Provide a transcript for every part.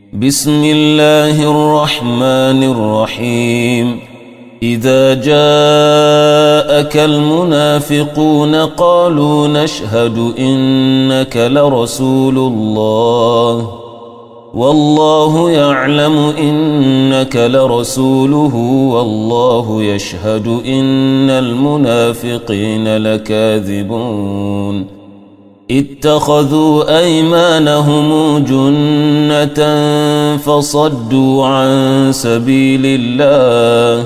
بسم الله الرحمن الرحيم إذا جاءك المنافقون قالوا نشهد إنك لرسول الله والله يعلم إنك لرسوله والله يشهد إن المنافقين لكاذبون اتخذوا أيمانهم جنة فصدوا عن سبيل الله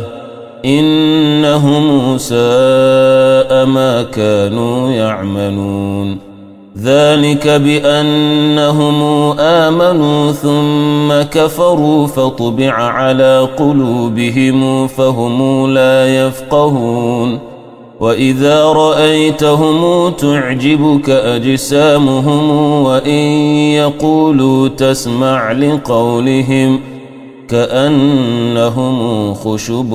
إنهم ساء ما كانوا يعملون ذلك بأنهم آمنوا ثم كفروا فطبع على قلوبهم فهم لا يفقهون وإذا رأيتهم تعجبك أجسامهم وإن يقولوا تسمع لقولهم كأنهم خشب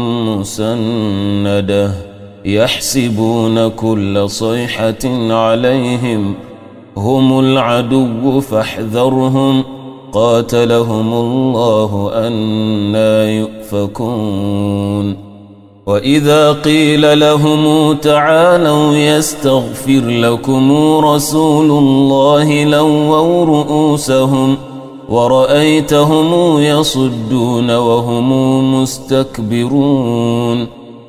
مسندة يحسبون كل صيحة عليهم هم العدو فاحذرهم قاتلهم الله أنى يؤفكون وإذا قيل لهم تعالوا يستغفر لكم رسول الله لووا رؤوسهم ورأيتهم يصدون وهم مستكبرون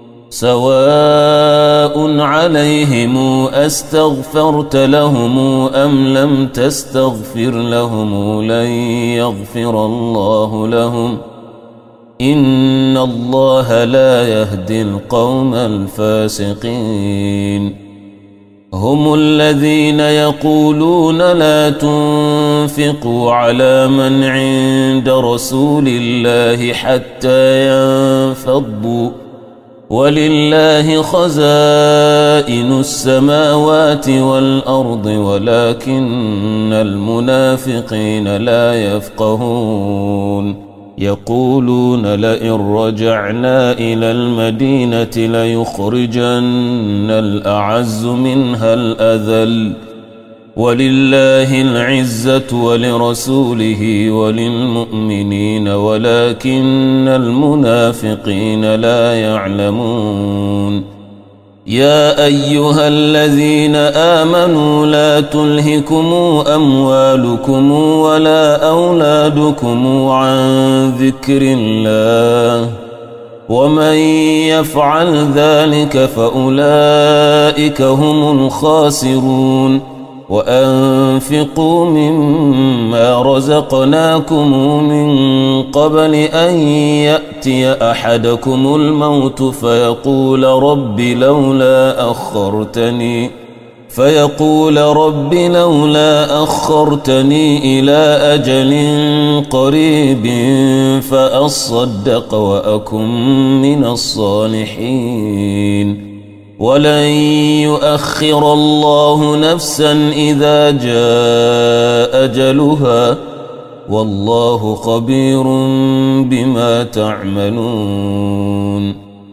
سواء عليهم أستغفرت لهم أم لم تستغفر لهم لن يغفر الله لهم إن الله لا يهدي القوم الفاسقين هم الذين يقولون لا تنفقوا على من عند رسول الله حتى ينفضوا ولله خزائن السماوات والأرض ولكن المنافقين لا يفقهون يقولون لئن رجعنا إلى المدينة ليخرجن الأعز منها الأذل ولله العزة ولرسوله وللمؤمنين ولكن المنافقين لا يعلمون يا أيها الذين آمنوا لا تلهكم أموالكم ولا أولادكم عن ذكر الله ومن يفعل ذلك فأولئك هم الخاسرون وأنفقوا مما رزقناكم من قبل أن يأتي أحدكم الموت فيقول رب لولا أخرتني إلى أجل قريب فأصدق وأكن من الصالحين ولن يؤخر الله نفسا إذا جاء أجلها والله خبير بما تعملون